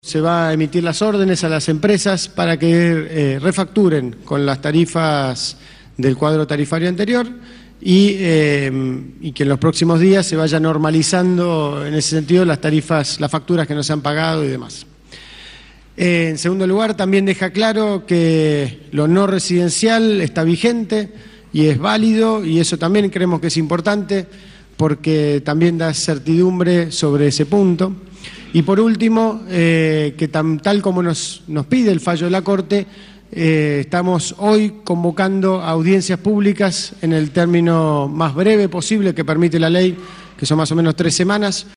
Se va a emitir las órdenes a las empresas para que refacturen con las tarifas del cuadro tarifario anterior y que en los próximos días se vaya normalizando en ese sentido las tarifas, las facturas que no se han pagado y demás. En segundo lugar, también deja claro que lo no residencial está vigente y es válido, y eso también creemos que es importante porque también da certidumbre sobre ese punto. Y por último, que tal como nos pide el fallo de la Corte, estamos hoy convocando a audiencias públicas en el término más breve posible que permite la ley, que son más o menos 3 semanas,